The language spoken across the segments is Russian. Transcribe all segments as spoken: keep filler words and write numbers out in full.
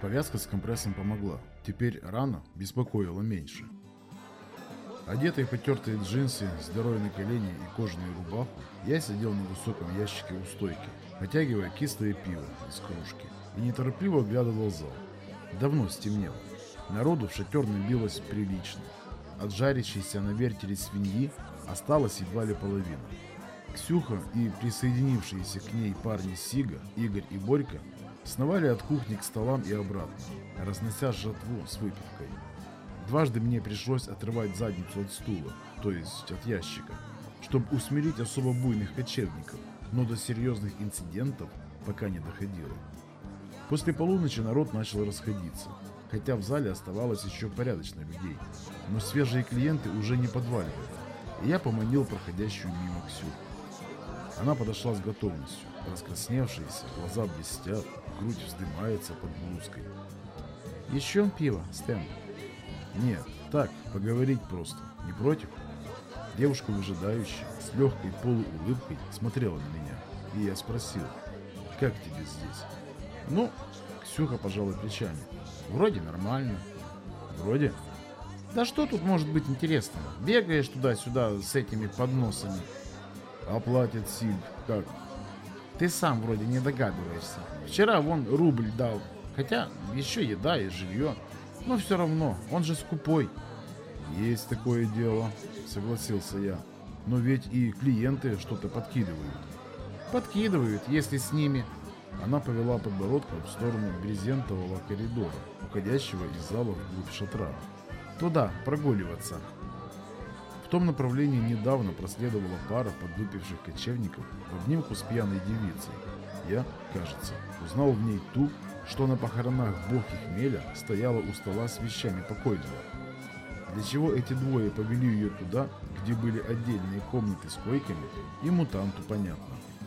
Повязка с компрессом помогла. Теперь рана беспокоила меньше. Одетый в потертые джинсы, здоровые на колени и кожаную рубаху, я сидел на высоком ящике у стойки, потягивая кислое пиво из кружки, и неторопливо оглядывал зал. Давно стемнело. Народу в шатер набилось прилично. От жарящейся на вертеле свиньи осталась едва ли половина. Ксюха и присоединившиеся к ней парни Сига, Игорь и Борька сновали от кухни к столам и обратно, разнося жатву с выпивкой. Дважды мне пришлось отрывать задницу от стула, то есть от ящика, чтобы усмирить особо буйных кочевников, но до серьезных инцидентов пока не доходило. После полуночи народ начал расходиться, хотя в зале оставалось еще порядочно людей, но свежие клиенты уже не подваливали, и я поманил проходящую мимо Ксюху. Она подошла с готовностью, раскрасневшаяся, глаза блестят, грудь вздымается под блузкой. «Еще пиво, Стэн?» «Нет, так, поговорить просто. Не против?» Девушка, выжидающая, с легкой полуулыбкой, смотрела на меня, и я спросил: «Как тебе здесь?» «Ну...» — Ксюха пожала плечами. «Вроде нормально». «Вроде?» «Да что тут может быть интересного? Бегаешь туда-сюда с этими подносами». «А платит Сильв как?» «Ты сам вроде не догадываешься. Вчера вон рубль дал. Хотя еще еда и жилье. Но все равно, он же скупой». «Есть такое дело», — согласился я. «Но ведь и клиенты что-то подкидывают». «Подкидывают, если с ними...» Она повела подбородком в сторону брезентового коридора, уходящего из зала вглубь шатра. «Туда, прогуливаться». В том направлении недавно проследовала пара подвыпивших кочевников в обнимку с пьяной девицей. Я, кажется, узнал в ней ту, что на похоронах Бохи Хмеля стояла у стола с вещами покойного. Для чего эти двое повели ее туда, где были отдельные комнаты с койками, и мутанту понятно.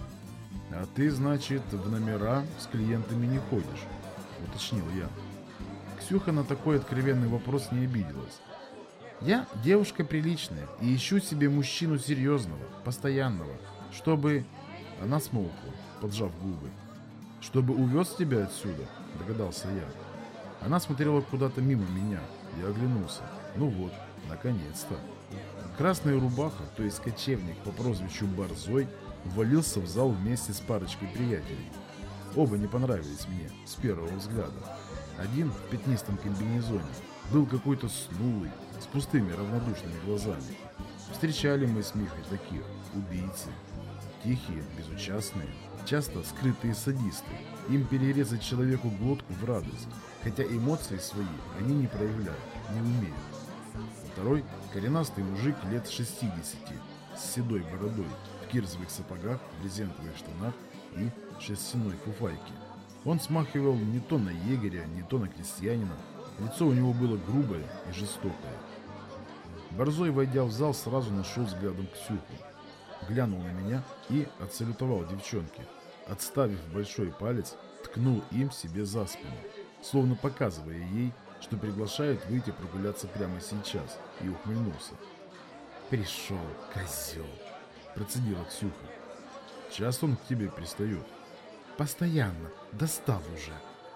«А ты, значит, в номера с клиентами не ходишь?» — уточнил я. Ксюха на такой откровенный вопрос не обиделась. «Я девушка приличная и ищу себе мужчину серьезного, постоянного, чтобы...» Она смолкла, поджав губы. «Чтобы увез тебя отсюда?» — догадался я. Она смотрела куда-то мимо меня. Я оглянулся. Ну вот, наконец-то. Красная рубаха, то есть кочевник по прозвищу Борзой, ввалился в зал вместе с парочкой приятелей. Оба не понравились мне с первого взгляда. Один в пятнистом комбинезоне был какой-то снулый, с пустыми равнодушными глазами. Встречали мы с Михой таких: убийцы. Тихие, безучастные, часто скрытые садисты. Им перерезать человеку глотку в радость, хотя эмоции свои они не проявляют, не умеют. Второй — коренастый мужик лет шестидесяти, с седой бородой, в кирзовых сапогах, брезентовых штанах и шерстяной фуфайке. Он смахивал не то на егеря, не то на крестьянина. Лицо у него было грубое и жестокое. Борзой, войдя в зал, сразу нашел взглядом Ксюху. Глянул на меня и отсалютовал девчонке. Отставив большой палец, ткнул им себе за спину, словно показывая ей, что приглашает выйти прогуляться прямо сейчас, и ухмыльнулся. «Пришел, козел!» — процедила Ксюха. «Часто он к тебе пристает?» «Постоянно. Достал уже».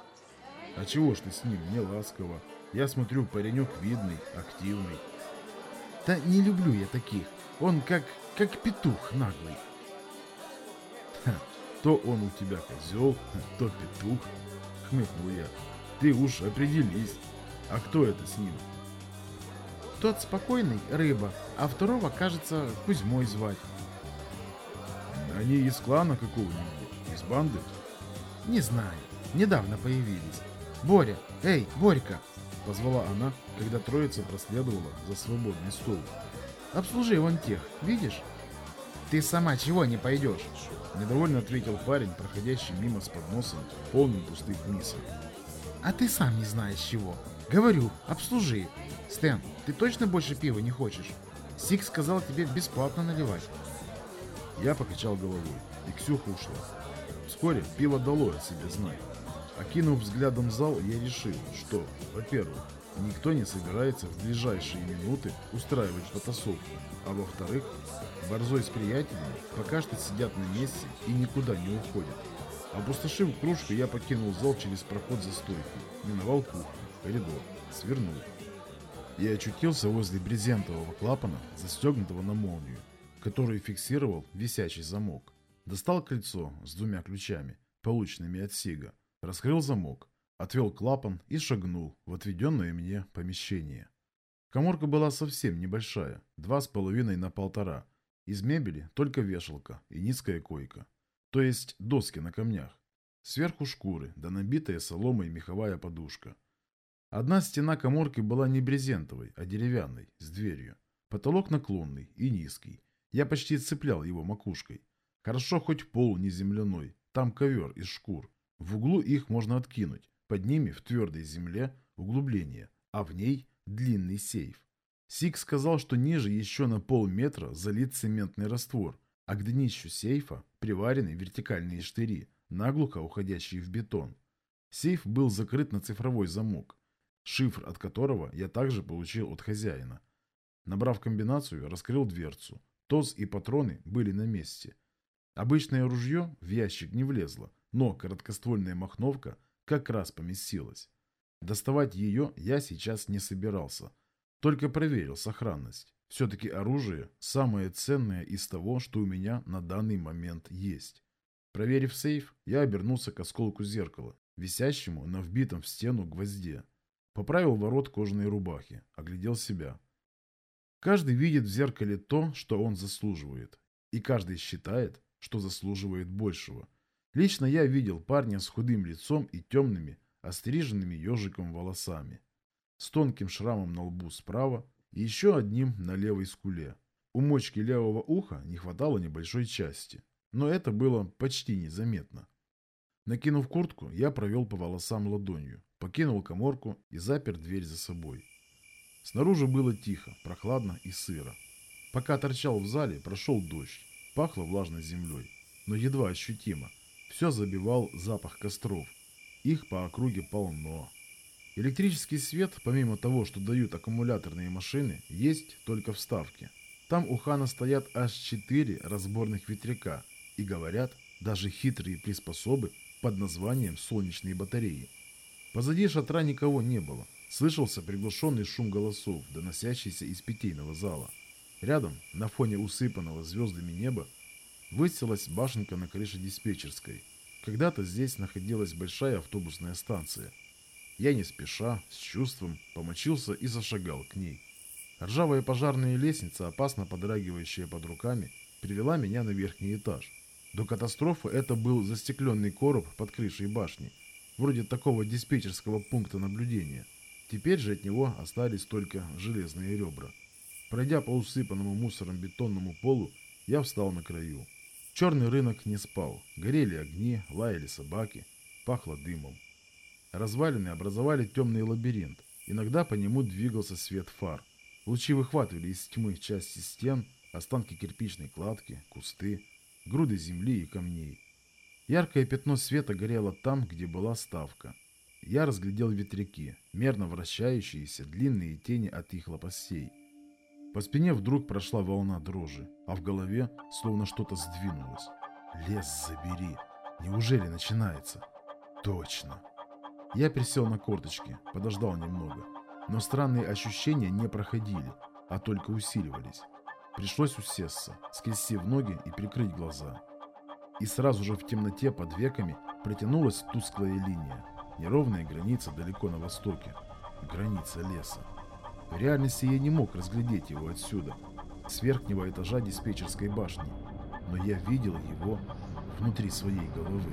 «А чего ж ты с ним не ласково? Я смотрю, паренек видный, активный». «Да не люблю я таких. Он как, как петух наглый». «Ха, то он у тебя козел, то петух», — хмыкнул я. «Ты уж определись. А кто это с ним?» «Тот спокойный, Рыба, а второго, кажется, Кузьмой звать». «Они из клана какого-нибудь? Из банды?» «Не знаю. Недавно появились. Боря, эй, Борька!» — позвала она, когда троица проследовала за свободный стол. «Обслужи вон тех, видишь?» «Ты сама чего не пойдешь?» — недовольно ответил парень, проходящий мимо с подносом, полным пустых мисок. «А ты сам не знаешь чего. Говорю, обслужи. Стэн, ты точно больше пива не хочешь? Сик сказал тебе бесплатно наливать». Я покачал головой, и Ксюха ушла. Вскоре пиво дало о себе знать. Окинув взглядом зал, я решил, что, во-первых, никто не собирается в ближайшие минуты устраивать потасовку, а во-вторых, Борзой с приятелями пока что сидят на месте и никуда не уходят. Опустошив кружку, я покинул зал через проход за стойкой, миновал кухню, коридор, свернул. Я очутился возле брезентового клапана, застегнутого на молнию, который фиксировал висячий замок. Достал кольцо с двумя ключами, полученными от Сига, раскрыл замок, отвел клапан и шагнул в отведенное мне помещение. Каморка была совсем небольшая, два с половиной на полтора. Из мебели только вешалка и низкая койка, то есть доски на камнях. Сверху шкуры, да набитая соломой меховая подушка. Одна стена каморки была не брезентовой, а деревянной, с дверью. Потолок наклонный и низкий. Я почти цеплял его макушкой. Хорошо хоть пол не земляной, там ковер из шкур. В углу их можно откинуть, под ними в твердой земле углубление, а в ней длинный сейф. Сик сказал, что ниже еще на полметра залит цементный раствор, а к днищу сейфа приварены вертикальные штыри, наглухо уходящие в бетон. Сейф был закрыт на цифровой замок, шифр от которого я также получил от хозяина. Набрав комбинацию, раскрыл дверцу. ТОЗ и патроны были на месте. Обычное ружье в ящик не влезло, но короткоствольная махновка как раз поместилась. Доставать ее я сейчас не собирался, только проверил сохранность. Все-таки оружие самое ценное из того, что у меня на данный момент есть. Проверив сейф, я обернулся к осколку зеркала, висящему на вбитом в стену гвозде. Поправил ворот кожаной рубахи, оглядел себя. Каждый видит в зеркале то, что он заслуживает. И каждый считает, что заслуживает большего. Лично я видел парня с худым лицом и темными, остриженными ежиком волосами. С тонким шрамом на лбу справа и еще одним на левой скуле. У мочки левого уха не хватало небольшой части, но это было почти незаметно. Накинув куртку, я провел по волосам ладонью, покинул каморку и запер дверь за собой. Снаружи было тихо, прохладно и сыро. Пока торчал в зале, прошел дождь, пахло влажной землей, но едва ощутимо. Все забивал запах костров. Их по округе полно. Электрический свет, помимо того, что дают аккумуляторные машины, есть только в Ставке. Там у Хана стоят аж четыре разборных ветряка и, говорят, даже хитрые приспособы под названием солнечные батареи. Позади шатра никого не было. Слышался приглушенный шум голосов, доносящийся из питейного зала. Рядом, на фоне усыпанного звездами неба, высилась башенка на крыше диспетчерской. Когда-то здесь находилась большая автобусная станция. Я не спеша, с чувством, помочился и зашагал к ней. Ржавая пожарная лестница, опасно подрагивающая под руками, привела меня на верхний этаж. До катастрофы это был застекленный короб под крышей башни, вроде такого диспетчерского пункта наблюдения. Теперь же от него остались только железные ребра. Пройдя по усыпанному мусором бетонному полу, я встал на краю. Черный рынок не спал, горели огни, лаяли собаки, пахло дымом. Развалины образовали темный лабиринт, иногда по нему двигался свет фар. Лучи выхватывали из тьмы части стен, останки кирпичной кладки, кусты, груды земли и камней. Яркое пятно света горело там, где была ставка. Я разглядел ветряки, мерно вращающиеся длинные тени от их лопастей. По спине вдруг прошла волна дрожи, а в голове словно что-то сдвинулось. Лес забери! Неужели начинается? Точно! Я присел на корточки, подождал немного, но странные ощущения не проходили, а только усиливались. Пришлось усесться, скрестив ноги и прикрыть глаза. И сразу же в темноте под веками протянулась тусклая линия, неровная граница далеко на востоке, граница леса. В реальности я не мог разглядеть его отсюда, с верхнего этажа диспетчерской башни, но я видел его внутри своей головы.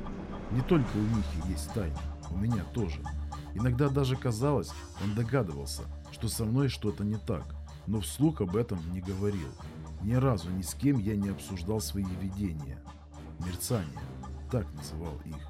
Не только у Михи есть тайны, у меня тоже. Иногда даже казалось, он догадывался, что со мной что-то не так, но вслух об этом не говорил. Ни разу ни с кем я не обсуждал свои видения. Мерцание, так называл их.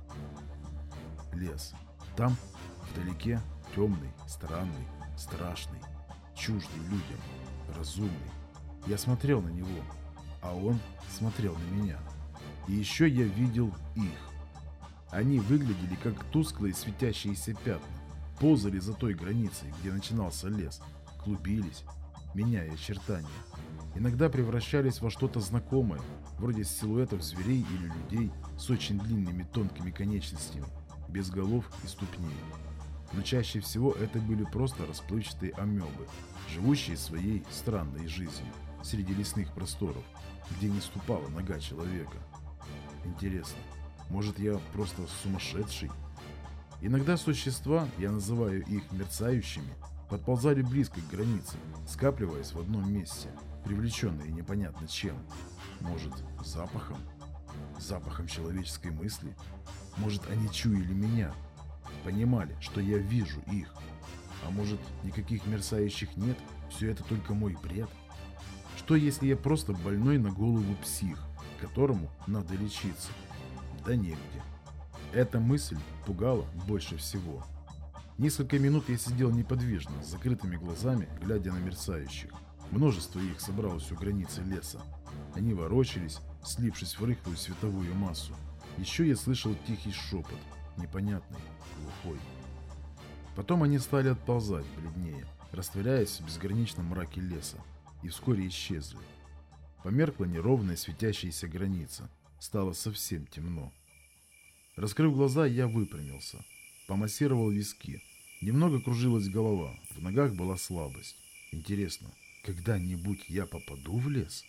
Лес. Там, вдалеке, темный, странный, страшный, чуждый людям, разумный. Я смотрел на него, а он смотрел на меня. И еще я видел их. Они выглядели как тусклые светящиеся пятна, ползали за той границей, где начинался лес, клубились, меняя очертания. Иногда превращались во что-то знакомое, вроде силуэтов зверей или людей с очень длинными тонкими конечностями, без голов и ступней. Но чаще всего это были просто расплывчатые амебы, живущие своей странной жизнью среди лесных просторов, где не ступала нога человека. Интересно, может, я просто сумасшедший? Иногда существа, я называю их мерцающими, подползали близко к границе, скапливаясь в одном месте, привлеченные непонятно чем. Может, запахом? Запахом человеческой мысли? Может, они чуяли меня? Понимали, что я вижу их? А может, никаких мерцающих нет? Все это только мой бред? Что, если я просто больной на голову псих, которому надо лечиться? Да негде. Эта мысль пугала больше всего. Несколько минут я сидел неподвижно, с закрытыми глазами, глядя на мерцающих. Множество их собралось у границы леса. Они ворочались, слившись в рыхлую световую массу. Еще я слышал тихий шепот, непонятный, глухой. Потом они стали отползать бледнее, растворяясь в безграничном мраке леса, и вскоре исчезли. Померкла неровная светящаяся граница. Стало совсем темно. Раскрыв глаза, я выпрямился. Помассировал виски. Немного кружилась голова, в ногах была слабость. Интересно, когда-нибудь я попаду в лес?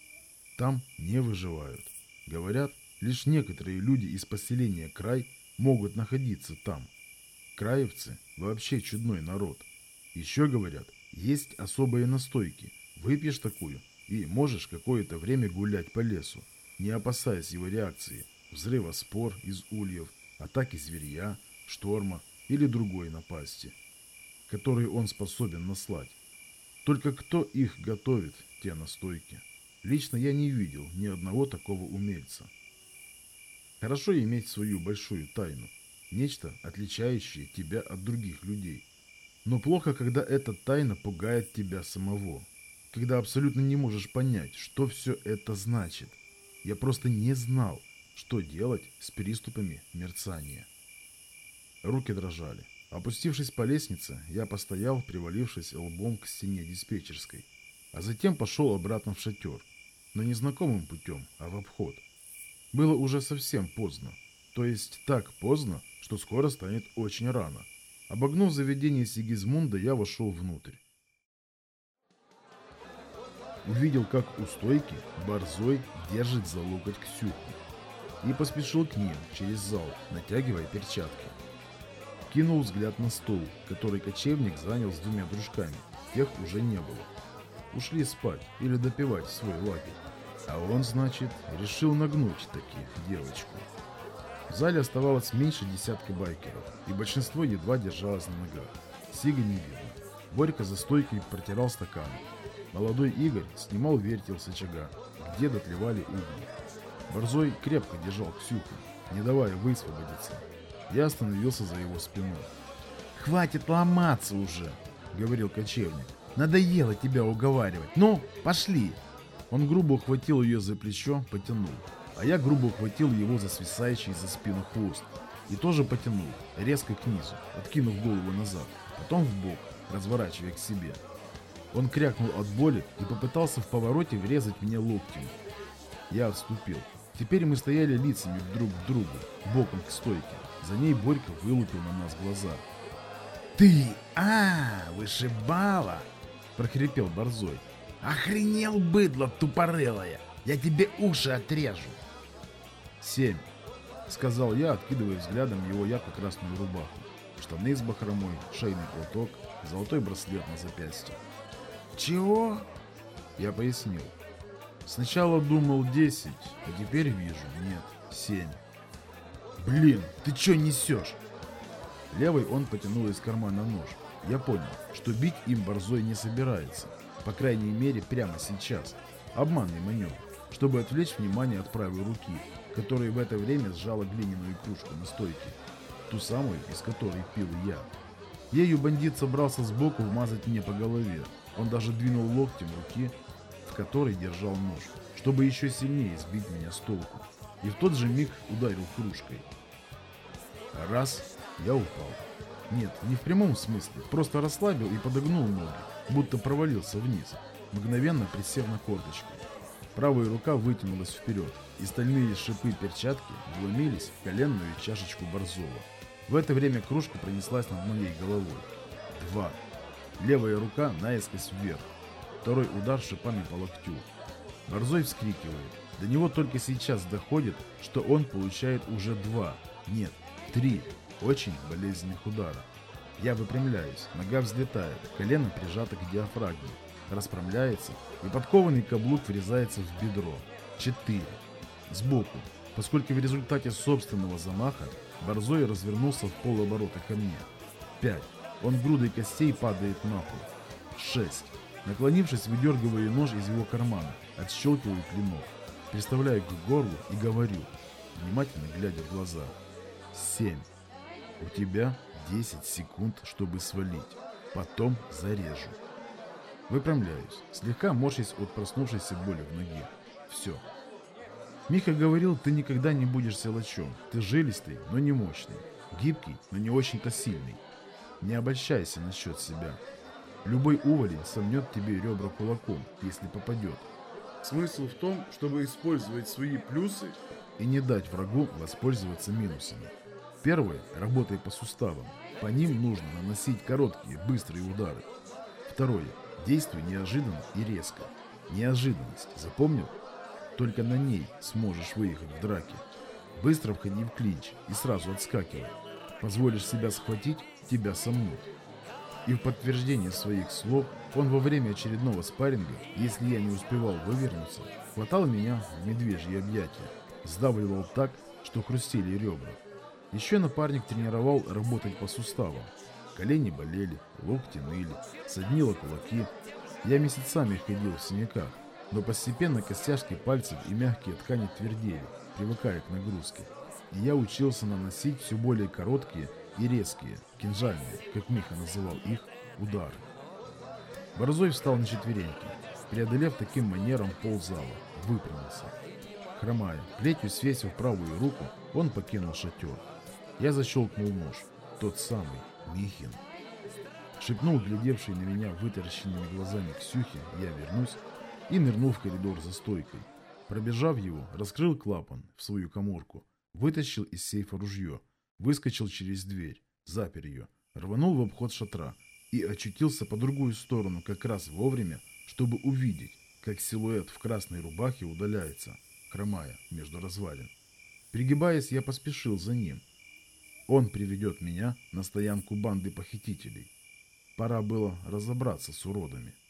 Там не выживают. Говорят, лишь некоторые люди из поселения Край могут находиться там. Краевцы вообще чудной народ. Еще говорят, есть особые настойки. Выпьешь такую и можешь какое-то время гулять по лесу, не опасаясь его реакции, взрыва спор из ульев, атаки зверья, шторма или другой напасти, которые он способен наслать. Только кто их готовит, те настойки? Лично я не видел ни одного такого умельца. Хорошо иметь свою большую тайну, нечто, отличающее тебя от других людей. Но плохо, когда эта тайна пугает тебя самого, когда абсолютно не можешь понять, что все это значит. Я просто не знал, что делать с приступами мерцания. Руки дрожали. Опустившись по лестнице, я постоял, привалившись лбом к стене диспетчерской, а затем пошел обратно в шатер, но не знакомым путем, а в обход. Было уже совсем поздно, то есть так поздно, что скоро станет очень рано. Обогнув заведение Сигизмунда, я вошел внутрь. Увидел, как у стойки Борзой держит за локоть Ксюху, и поспешил к ним через зал, натягивая перчатки. Кинул взгляд на стол, который кочевник занял с двумя дружками. Тех уже не было. Ушли спать или допивать свой лагерь. А он, значит, решил нагнуть таки девочку. В зале оставалось меньше десятка байкеров, и большинство едва держалось на ногах. Сига не видно. Борька за стойкой протирал стаканы. Молодой Игорь снимал вертел с очага, где дотлевали угли. Борзой крепко держал Ксюху, не давая высвободиться. Я остановился за его спиной. «Хватит ломаться уже!» — говорил кочевник. «Надоело тебя уговаривать. Ну, пошли!» Он грубо ухватил ее за плечо, потянул. А я грубо ухватил его за свисающий за спину хвост. И тоже потянул, резко к низу, откинув голову назад, потом в бок, разворачивая к себе. Он крякнул от боли и попытался в повороте врезать мне локтем. Я отступил. Теперь мы стояли лицами друг к другу, боком к стойке. За ней Борька вылупил на нас глаза. «Ты, а, вышибала!» – прохрипел Борзой. «Охренел, быдло тупорылое! Я тебе уши отрежу!» «Семь», – сказал я, откидывая взглядом его ярко-красную рубаху. Штаны с бахромой, шейный платок, золотой браслет на запястье. «Чего?» – я пояснил. «Сначала думал десять, а теперь вижу, нет, семь». «Блин, ты чё несешь?» Левой он потянул из кармана нож. Я понял, что бить им Борзой не собирается. По крайней мере, прямо сейчас. Обманный маневр, чтобы отвлечь внимание от правой руки, которая в это время сжала глиняную кружку на стойке. Ту самую, из которой пил я. Ею бандит собрался сбоку вмазать мне по голове. Он даже двинул локтем руки, в которой держал нож, чтобы еще сильнее сбить меня с толку. И в тот же миг ударил кружкой. Раз, я упал. Нет, не в прямом смысле, просто расслабил и подогнул ноги, будто провалился вниз, мгновенно присев на корточку. Правая рука вытянулась вперед, и стальные шипы перчатки вломились в коленную чашечку Борзова. В это время кружка пронеслась над моей головой. Два. Левая рука наискось вверх. Второй удар шипами по локтю. Борзой вскрикивает. До него только сейчас доходит, что он получает уже два, нет, три очень болезненных удара. Я выпрямляюсь, нога взлетает, колено прижато к диафрагме, расправляется, и подкованный каблук врезается в бедро. Четыре. Сбоку, поскольку в результате собственного замаха Борзой развернулся в полоборота ко мне. Пять. Он грудой костей падает на пол. Шесть. Наклонившись, выдергиваю нож из его кармана, отщелкиваю клинок, приставляю к горлу и говорю, внимательно глядя в глаза. Семь. У тебя десять секунд, чтобы свалить. Потом зарежу. Выпрямляюсь, слегка морщась от проснувшейся боли в ноге. Все. Миха говорил, ты никогда не будешь силачом. Ты жилистый, но не мощный. Гибкий, но не очень-то сильный. Не обольщайся насчет себя. Любой уволень сомнет тебе ребра кулаком, если попадет. Смысл в том, чтобы использовать свои плюсы и не дать врагу воспользоваться минусами. Первое – работай по суставам. По ним нужно наносить короткие, быстрые удары. Второе – действуй неожиданно и резко. Неожиданность, запомнил? Только на ней сможешь выехать в драке. Быстро входи в клинч и сразу отскакивай. Позволишь себя схватить – тебя сомнут. И в подтверждение своих слов он во время очередного спарринга, если я не успевал вывернуться, хватал меня в медвежьи объятия, сдавливал так, что хрустели ребра. Еще напарник тренировал работать по суставам. Колени болели, локти ныли, соднило кулаки. Я месяцами ходил в синяках, но постепенно костяшки пальцев и мягкие ткани твердели, привыкая к нагрузке. И я учился наносить все более короткие и резкие, кинжальные, как Миха называл их, удары. Борзой встал на четвереньки, преодолев таким манером ползала, выпрямился. Хромая, плетью свесив правую руку, он покинул шатер. Я защелкнул нож, тот самый, Михин. Шепнул глядевший на меня вытаращенными глазами Ксюхе, я вернусь, и нырнул в коридор за стойкой. Пробежав его, раскрыл клапан в свою каморку, вытащил из сейфа ружье, выскочил через дверь, запер ее, рванул в обход шатра и очутился по другую сторону как раз вовремя, чтобы увидеть, как силуэт в красной рубахе удаляется, хромая между развалин. Пригибаясь, я поспешил за ним. Он приведет меня на стоянку банды похитителей. Пора было разобраться с уродами.